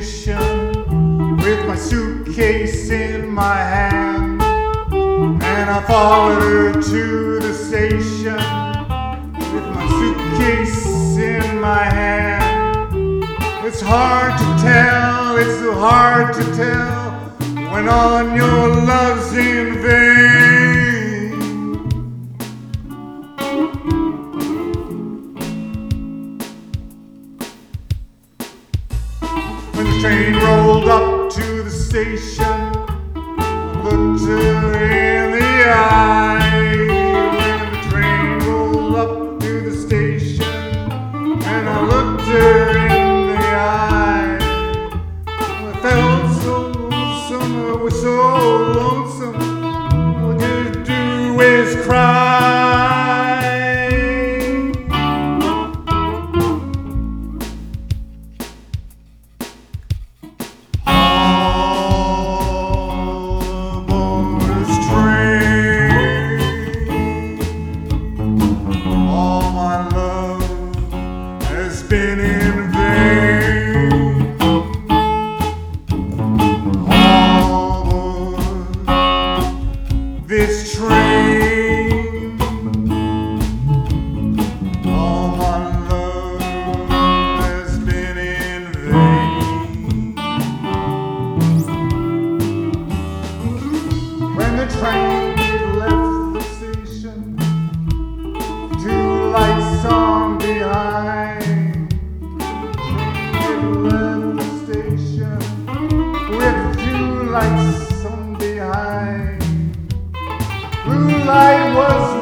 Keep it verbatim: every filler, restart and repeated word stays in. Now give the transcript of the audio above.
station with my suitcase in my hand, and I followed her to the station with my suitcase in my hand. It's hard to tell, it's so hard to tell when all your love's in vain. When the train rolled up to the station, I looked her in the eye. When the train rolled up to the station, and I looked her in the eye, I felt so lonesome, I was so lonesome. All you do is cry. Been in vain. On this train, all my love has been in vain. When the train left the station, two lights on behind. Lights on behind. Blue light was